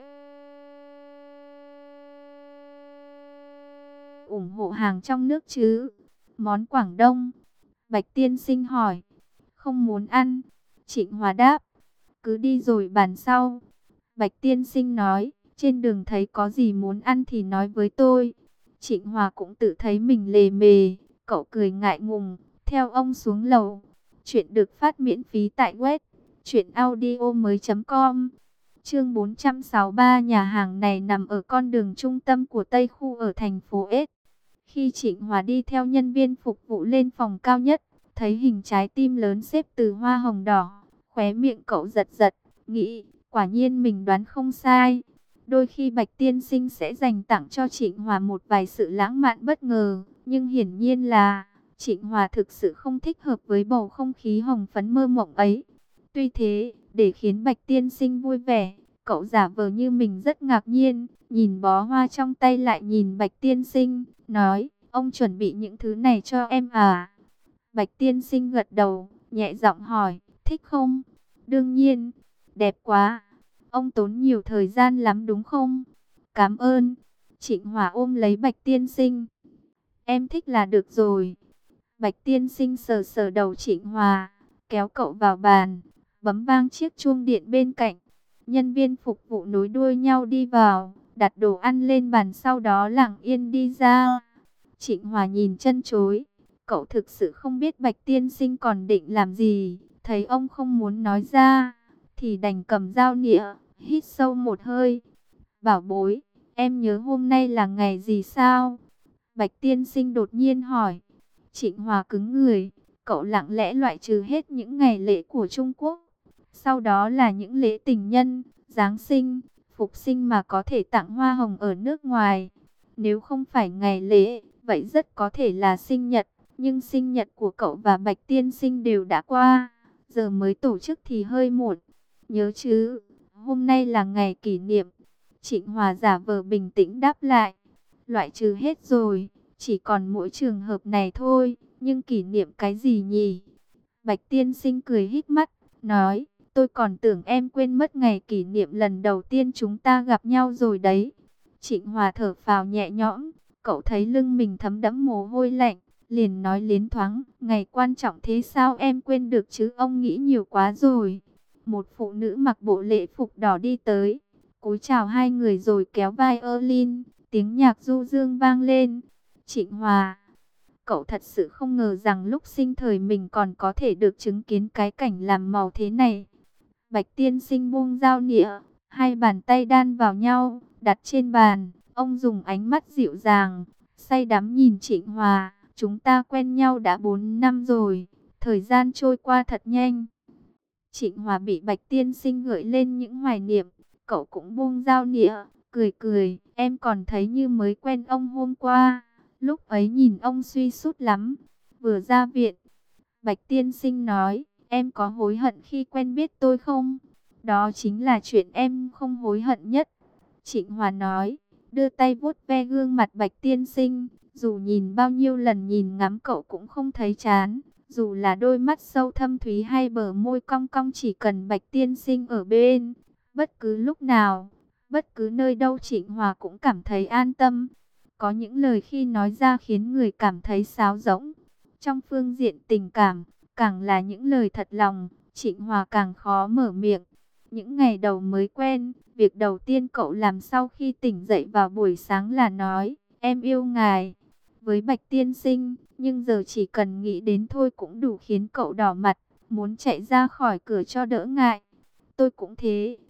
ủng hộ hàng trong nước chứ. Món Quảng Đông. Bạch tiên sinh hỏi. Không muốn ăn. Trịnh Hòa đáp. Cứ đi rồi bàn sau. Bạch tiên sinh nói. Trên đường thấy có gì muốn ăn thì nói với tôi. Trịnh Hòa cũng tự thấy mình lề mề. Cậu cười ngại ngùng, theo ông xuống lầu. Chuyện được phát miễn phí tại web truyện audio mới chấm com. Chương bốn trăm sáu mươi ba, nhà hàng này nằm ở con đường trung tâm của Tây Khu ở thành phố S. Khi Trịnh Hòa đi theo nhân viên phục vụ lên phòng cao nhất, thấy hình trái tim lớn xếp từ hoa hồng đỏ, khóe miệng cậu giật giật, nghĩ, quả nhiên mình đoán không sai. Đôi khi Bạch tiên sinh sẽ dành tặng cho Trịnh Hòa một vài sự lãng mạn bất ngờ, nhưng hiển nhiên là Trịnh Hòa thực sự không thích hợp với bầu không khí hồng phấn mơ mộng ấy. Tuy thế, để khiến Bạch tiên sinh vui vẻ, cậu giả vờ như mình rất ngạc nhiên, nhìn bó hoa trong tay lại nhìn Bạch tiên sinh, nói, ông chuẩn bị những thứ này cho em à? Bạch tiên sinh gật đầu, nhẹ giọng hỏi, thích không? Đương nhiên, đẹp quá. Ông tốn nhiều thời gian lắm đúng không? Cảm ơn. Trịnh Hòa ôm lấy Bạch tiên sinh. Em thích là được rồi. Bạch tiên sinh sờ sờ đầu Trịnh Hòa, kéo cậu vào bàn, bấm vang chiếc chuông điện bên cạnh. Nhân viên phục vụ nối đuôi nhau đi vào, đặt đồ ăn lên bàn, sau đó lặng yên đi ra. Trịnh Hòa nhìn chân chối. Cậu thực sự không biết Bạch tiên sinh còn định làm gì. Thấy ông không muốn nói ra, thì đành cầm dao nĩa, hít sâu một hơi. Bảo bối, em nhớ hôm nay là ngày gì sao? Bạch tiên sinh đột nhiên hỏi. Trịnh Hòa cứng người. Cậu lặng lẽ loại trừ hết những ngày lễ của Trung Quốc. Sau đó là những lễ tình nhân, Giáng sinh, Phục sinh mà có thể tặng hoa hồng ở nước ngoài. Nếu không phải ngày lễ, vậy rất có thể là sinh nhật. Nhưng sinh nhật của cậu và Bạch tiên sinh đều đã qua. Giờ mới tổ chức thì hơi muộn. Nhớ chứ, hôm nay là ngày kỷ niệm. Trịnh Hòa giả vờ bình tĩnh đáp lại. Loại trừ hết rồi, chỉ còn mỗi trường hợp này thôi. Nhưng kỷ niệm cái gì nhỉ? Bạch tiên sinh cười híp mắt, nói, tôi còn tưởng em quên mất ngày kỷ niệm lần đầu tiên chúng ta gặp nhau rồi đấy. Trịnh Hòa thở phào nhẹ nhõm, cậu thấy lưng mình thấm đẫm mồ hôi lạnh, liền nói liến thoáng, ngày quan trọng thế sao em quên được chứ, ông nghĩ nhiều quá rồi. Một phụ nữ mặc bộ lễ phục đỏ đi tới, cúi chào hai người rồi kéo violin, tiếng nhạc du dương vang lên. Trịnh Hòa, cậu thật sự không ngờ rằng lúc sinh thời mình còn có thể được chứng kiến cái cảnh làm màu thế này. Bạch tiên sinh buông dao nĩa, hai bàn tay đan vào nhau, đặt trên bàn. Ông dùng ánh mắt dịu dàng, say đắm nhìn Trịnh Hòa. Chúng ta quen nhau đã bốn năm rồi, thời gian trôi qua thật nhanh. Trịnh Hòa bị Bạch tiên sinh gợi lên những hoài niệm. Cậu cũng buông dao nĩa, cười cười, em còn thấy như mới quen ông hôm qua. Lúc ấy nhìn ông suy sút lắm. Vừa ra viện, Bạch tiên sinh nói, em có hối hận khi quen biết tôi không? Đó chính là chuyện em không hối hận nhất. Trịnh Hòa nói, đưa tay vuốt ve gương mặt Bạch tiên sinh. Dù nhìn bao nhiêu lần nhìn ngắm cậu cũng không thấy chán. Dù là đôi mắt sâu thâm thúy hay bờ môi cong cong, chỉ cần Bạch tiên sinh ở bên, bất cứ lúc nào, bất cứ nơi đâu, Trịnh Hòa cũng cảm thấy an tâm. Có những lời khi nói ra khiến người cảm thấy sáo rỗng. Trong phương diện tình cảm, càng là những lời thật lòng, Trịnh Hòa càng khó mở miệng. Những ngày đầu mới quen, việc đầu tiên cậu làm sau khi tỉnh dậy vào buổi sáng là nói, em yêu ngài, với Bạch tiên sinh. Nhưng giờ chỉ cần nghĩ đến thôi cũng đủ khiến cậu đỏ mặt, muốn chạy ra khỏi cửa cho đỡ ngại. Tôi cũng thế.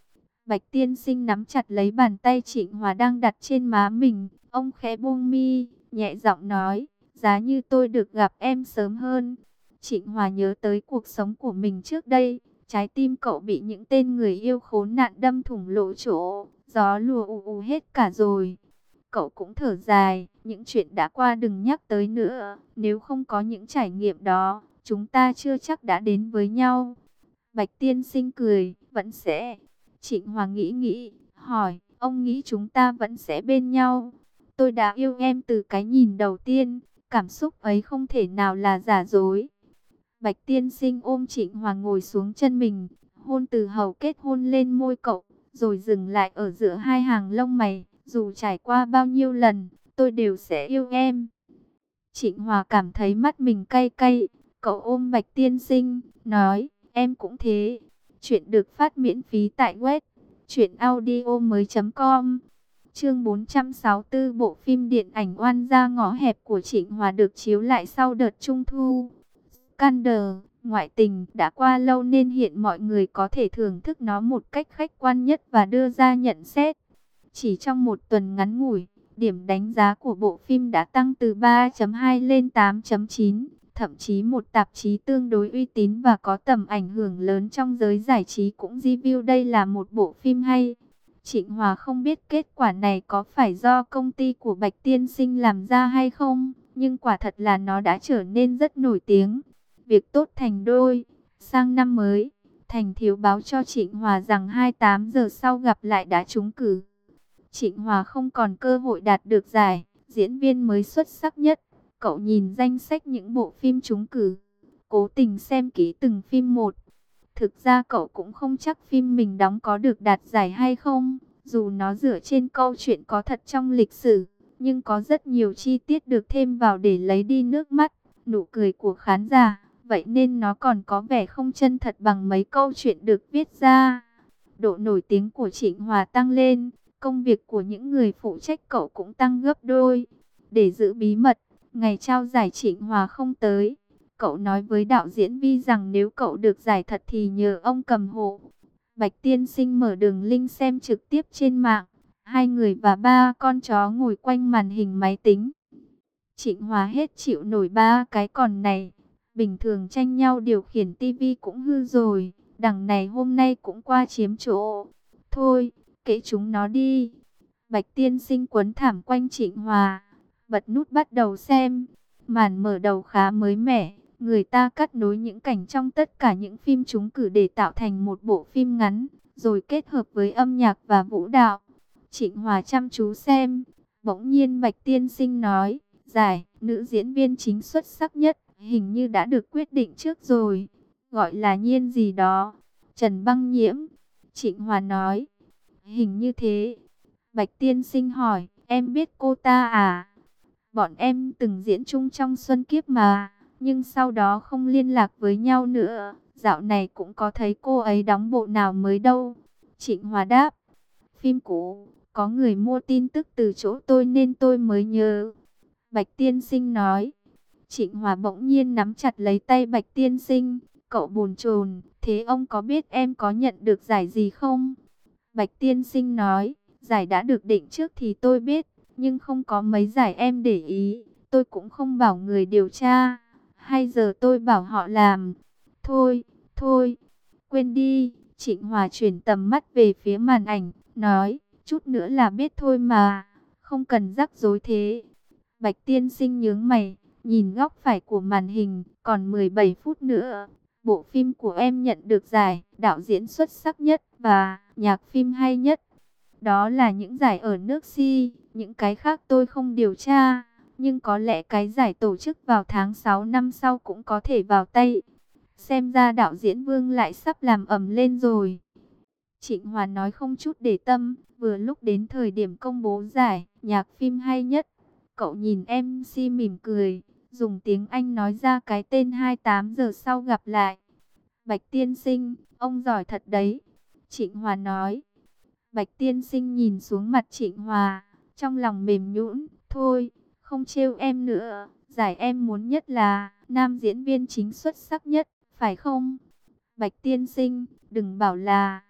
Bạch tiên sinh nắm chặt lấy bàn tay Trịnh Hòa đang đặt trên má mình. Ông khẽ buông mi, nhẹ giọng nói, giá như tôi được gặp em sớm hơn. Trịnh Hòa nhớ tới cuộc sống của mình trước đây. Trái tim cậu bị những tên người yêu khốn nạn đâm thủng lỗ chỗ. Gió lùa ù ù hết cả rồi. Cậu cũng thở dài, những chuyện đã qua đừng nhắc tới nữa. Nếu không có những trải nghiệm đó, chúng ta chưa chắc đã đến với nhau. Bạch tiên sinh cười, vẫn sẽ. Trịnh Hòa nghĩ nghĩ, hỏi, ông nghĩ chúng ta vẫn sẽ bên nhau? Tôi đã yêu em từ cái nhìn đầu tiên, cảm xúc ấy không thể nào là giả dối. Bạch tiên sinh ôm Trịnh Hòa ngồi xuống chân mình, hôn từ hầu kết hôn lên môi cậu, rồi dừng lại ở giữa hai hàng lông mày. Dù trải qua bao nhiêu lần, tôi đều sẽ yêu em. Trịnh Hòa cảm thấy mắt mình cay cay, cậu ôm Bạch tiên sinh, nói, em cũng thế. Chuyện được phát miễn phí tại web truyện audio mới.com. Chương bốn trăm sáu mươi tư, bộ phim điện ảnh Oan gia ngõ hẹp của Trịnh Hòa được chiếu lại sau đợt Trung thu. Scandal, ngoại tình đã qua lâu nên hiện mọi người có thể thưởng thức nó một cách khách quan nhất và đưa ra nhận xét. Chỉ trong một tuần ngắn ngủi, điểm đánh giá của bộ phim đã tăng từ ba chấm hai lên tám chấm chín. Thậm chí một tạp chí tương đối uy tín và có tầm ảnh hưởng lớn trong giới giải trí cũng review đây là một bộ phim hay. Trịnh Hòa không biết kết quả này có phải do công ty của Bạch tiên sinh làm ra hay không, nhưng quả thật là nó đã trở nên rất nổi tiếng. Việc tốt thành đôi, sang năm mới, Thành Thiếu báo cho Trịnh Hòa rằng hai mươi tám giờ sau gặp lại đã trúng cử. Trịnh Hòa không còn cơ hội đạt được giải diễn viên mới xuất sắc nhất. Cậu nhìn danh sách những bộ phim trúng cử, cố tình xem kỹ từng phim một. Thực ra cậu cũng không chắc phim mình đóng có được đạt giải hay không, dù nó dựa trên câu chuyện có thật trong lịch sử, nhưng có rất nhiều chi tiết được thêm vào để lấy đi nước mắt, nụ cười của khán giả, vậy nên nó còn có vẻ không chân thật bằng mấy câu chuyện được viết ra. Độ nổi tiếng của Trịnh Hòa tăng lên, công việc của những người phụ trách cậu cũng tăng gấp đôi. Để giữ bí mật, ngày trao giải Trịnh Hòa không tới. Cậu nói với đạo diễn Vi rằng nếu cậu được giải thật thì nhờ ông cầm hộ. Bạch tiên sinh mở đường link xem trực tiếp trên mạng. Hai người và ba con chó ngồi quanh màn hình máy tính. Trịnh Hòa hết chịu nổi ba cái còn này. Bình thường tranh nhau điều khiển tivi cũng hư rồi. Đằng này hôm nay cũng qua chiếm chỗ. Thôi, kệ chúng nó đi. Bạch tiên sinh quấn thảm quanh Trịnh Hòa, bật nút bắt đầu xem. Màn mở đầu khá mới mẻ. Người ta cắt nối những cảnh trong tất cả những phim trúng cử để tạo thành một bộ phim ngắn, rồi kết hợp với âm nhạc và vũ đạo. Trịnh Hòa chăm chú xem. Bỗng nhiên Bạch tiên sinh nói, giải nữ diễn viên chính xuất sắc nhất hình như đã được quyết định trước rồi. Gọi là Nhiên gì đó. Trần Băng Nhiễm. Trịnh Hòa nói, hình như thế. Bạch tiên sinh hỏi, em biết cô ta à? Bọn em từng diễn chung trong Xuân Kiếp mà, nhưng sau đó không liên lạc với nhau nữa. Dạo này cũng có thấy cô ấy đóng bộ nào mới đâu. Trịnh Hòa đáp, phim cũ, có người mua tin tức từ chỗ tôi nên tôi mới nhớ. Bạch tiên sinh nói. Trịnh Hòa bỗng nhiên nắm chặt lấy tay Bạch tiên sinh. Cậu bồn chồn, thế ông có biết em có nhận được giải gì không? Bạch tiên sinh nói, giải đã được định trước thì tôi biết, nhưng không có mấy giải em để ý. Tôi cũng không bảo người điều tra, hay giờ tôi bảo họ làm. Thôi, thôi, quên đi. Trịnh Hòa chuyển tầm mắt về phía màn ảnh, nói, chút nữa là biết thôi mà, không cần rắc rối thế. Bạch tiên sinh nhướng mày, nhìn góc phải của màn hình, còn mười bảy phút nữa. Bộ phim của em nhận được giải đạo diễn xuất sắc nhất và nhạc phim hay nhất. Đó là những giải ở nước Si, những cái khác tôi không điều tra. Nhưng có lẽ cái giải tổ chức vào tháng sáu năm sau cũng có thể vào tay. Xem ra đạo diễn Vương lại sắp làm ầm lên rồi. Trịnh Hòa nói không chút để tâm, vừa lúc đến thời điểm công bố giải nhạc phim hay nhất. Cậu nhìn em xê mỉm cười, dùng tiếng Anh nói ra cái tên hai mươi tám giờ sau gặp lại. Bạch tiên sinh, ông giỏi thật đấy. Trịnh Hòa nói. Bạch tiên sinh nhìn xuống mặt Trịnh Hòa, trong lòng mềm nhũn. Thôi, không trêu em nữa. Giải em muốn nhất là nam diễn viên chính xuất sắc nhất, phải không? Bạch tiên sinh, đừng bảo là.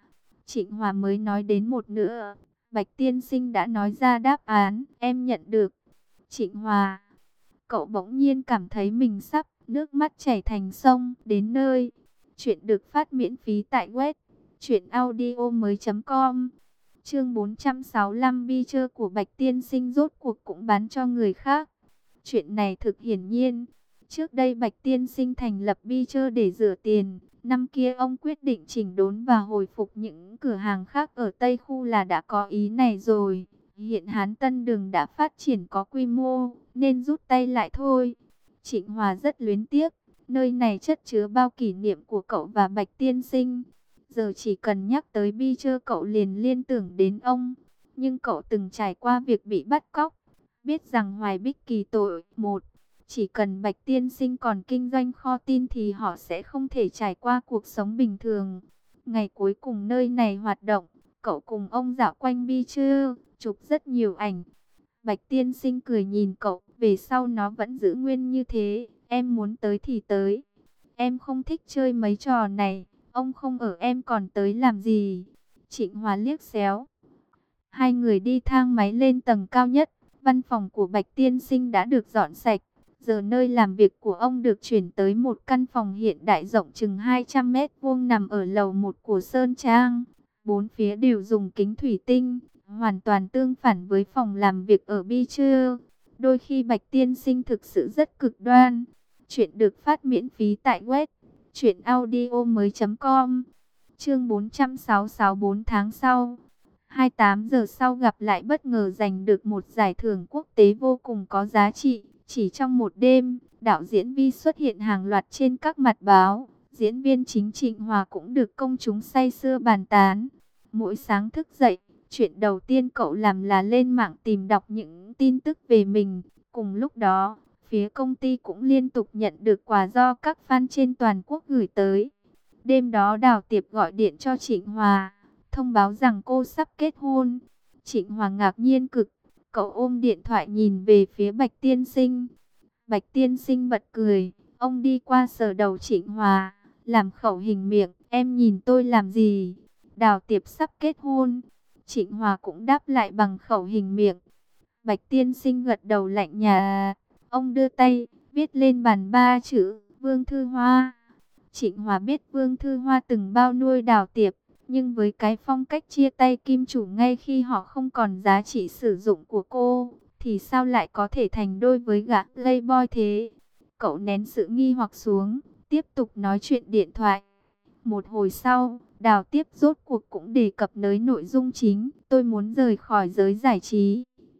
Trịnh Hòa mới nói đến một nửa, Bạch tiên sinh đã nói ra đáp án, em nhận được. Trịnh Hòa, cậu bỗng nhiên cảm thấy mình sắp nước mắt chảy thành sông. Đến nơi, chuyện được phát miễn phí tại web truyện audio mới.com. Chương bốn trăm sáu mươi lăm, bi trơ của Bạch tiên sinh rốt cuộc cũng bán cho người khác. Chuyện này thực hiển nhiên, trước đây Bạch tiên sinh thành lập bi trơ để rửa tiền. Năm kia ông quyết định chỉnh đốn và hồi phục những cửa hàng khác ở Tây Khu là đã có ý này rồi. Hiện Hán Tân Đường đã phát triển có quy mô, nên rút tay lại thôi. Trịnh Hòa rất luyến tiếc, nơi này chất chứa bao kỷ niệm của cậu và Bạch tiên sinh. Giờ chỉ cần nhắc tới bi trơ cậu liền liên tưởng đến ông. Nhưng cậu từng trải qua việc bị bắt cóc, biết rằng Hoài Bích Kỳ tội một. Chỉ cần Bạch tiên sinh còn kinh doanh kho tin thì họ sẽ không thể trải qua cuộc sống bình thường. Ngày cuối cùng nơi này hoạt động, cậu cùng ông dạo quanh bi trơ, chụp rất nhiều ảnh. Bạch tiên sinh cười nhìn cậu, về sau nó vẫn giữ nguyên như thế, em muốn tới thì tới. Em không thích chơi mấy trò này, ông không ở em còn tới làm gì? Trịnh Hòa liếc xéo. Hai người đi thang máy lên tầng cao nhất, văn phòng của Bạch tiên sinh đã được dọn sạch. Giờ nơi làm việc của ông được chuyển tới một căn phòng hiện đại rộng chừng hai trăm mét vuông nằm ở lầu một của Sơn Trang. Bốn phía đều dùng kính thủy tinh, hoàn toàn tương phản với phòng làm việc ở bi trơ. Đôi khi Bạch tiên sinh thực sự rất cực đoan. Chuyện được phát miễn phí tại web truyện audio mới.com. Chương bốn trăm sáu mươi sáu, bốn tháng sau. hai mươi tám giờ sau gặp lại bất ngờ giành được một giải thưởng quốc tế vô cùng có giá trị. Chỉ trong một đêm, đạo diễn Vi xuất hiện hàng loạt trên các mặt báo. Diễn viên chính Trịnh Hòa cũng được công chúng say sưa bàn tán. Mỗi sáng thức dậy, chuyện đầu tiên cậu làm là lên mạng tìm đọc những tin tức về mình. Cùng lúc đó, phía công ty cũng liên tục nhận được quà do các fan trên toàn quốc gửi tới. Đêm đó Đào Tiệp gọi điện cho Trịnh Hòa, thông báo rằng cô sắp kết hôn. Trịnh Hòa ngạc nhiên cực, cậu ôm điện thoại nhìn về phía Bạch tiên sinh. Bạch tiên sinh bật cười, ông đi qua sờ đầu Trịnh Hòa, làm khẩu hình miệng, em nhìn tôi làm gì? Đào Tiệp sắp kết hôn. Trịnh Hòa cũng đáp lại bằng khẩu hình miệng. Bạch tiên sinh gật đầu lạnh nhạt, ông đưa tay, viết lên bàn ba chữ, Vương Thư Hoa. Trịnh Hòa biết Vương Thư Hoa từng bao nuôi Đào Tiệp, nhưng với cái phong cách chia tay kim chủ ngay khi họ không còn giá trị sử dụng của cô, thì sao lại có thể thành đôi với gã playboy thế? Cậu nén sự nghi hoặc xuống, tiếp tục nói chuyện điện thoại. Một hồi sau, Đào Tiệp rốt cuộc cũng đề cập tới nội dung chính, tôi muốn rời khỏi giới giải trí.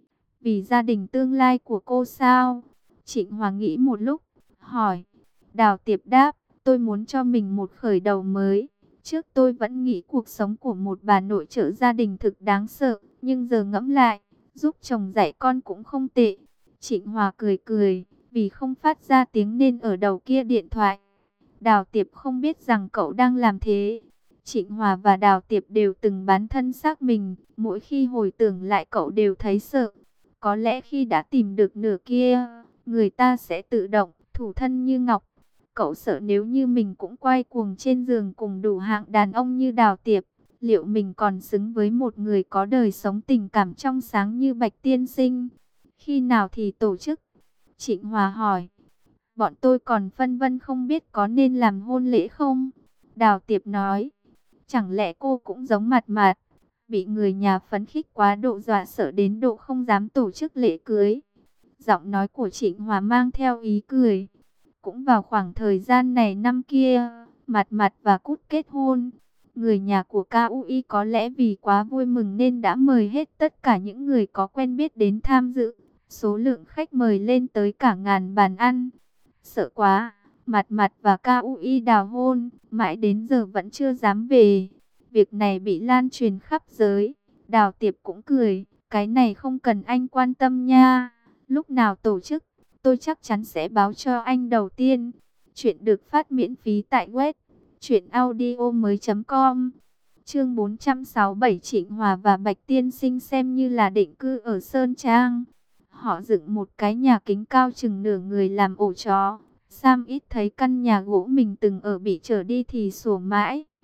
Vì gia đình tương lai của cô sao? Trịnh Hòa nghĩ một lúc, hỏi. Đào Tiệp đáp, tôi muốn cho mình một khởi đầu mới. Trước tôi vẫn nghĩ cuộc sống của một bà nội trợ gia đình thực đáng sợ, nhưng giờ ngẫm lại, giúp chồng dạy con cũng không tệ. Trịnh Hòa cười cười, vì không phát ra tiếng nên ở đầu kia điện thoại. Đào Tiệp không biết rằng cậu đang làm thế. Trịnh Hòa và Đào Tiệp đều từng bán thân xác mình, mỗi khi hồi tưởng lại cậu đều thấy sợ. Có lẽ khi đã tìm được nửa kia, người ta sẽ tự động thủ thân như ngọc. Cậu sợ nếu như mình cũng quay cuồng trên giường cùng đủ hạng đàn ông như Đào Tiệp, liệu mình còn xứng với một người có đời sống tình cảm trong sáng như Bạch tiên sinh? Khi nào thì tổ chức? Trịnh Hòa hỏi. Bọn tôi còn phân vân không biết có nên làm hôn lễ không? Đào Tiệp nói. Chẳng lẽ cô cũng giống Mạt Mạt, bị người nhà phấn khích quá độ dọa sợ đến độ không dám tổ chức lễ cưới? Giọng nói của Trịnh Hòa mang theo ý cười. Cũng vào khoảng thời gian này năm kia, Mạt Mạt và Cút kết hôn. Người nhà của ca u i có lẽ vì quá vui mừng nên đã mời hết tất cả những người có quen biết đến tham dự. Số lượng khách mời lên tới cả ngàn bàn ăn. Sợ quá, Mạt Mạt và ca u i đào hôn, mãi đến giờ vẫn chưa dám về. Việc này bị lan truyền khắp giới. Đào Tiệp cũng cười, cái này không cần anh quan tâm nha. Lúc nào tổ chức, tôi chắc chắn sẽ báo cho anh đầu tiên. Chuyện được phát miễn phí tại web truyện audio mới.com. Chương bốn trăm sáu mươi bảy, Trịnh Hòa và Bạch tiên sinh xem như là định cư ở Sơn Trang. Họ dựng một cái nhà kính cao chừng nửa người làm ổ chó. Sam ít thấy căn nhà gỗ mình từng ở bị trở đi thì sủa mãi.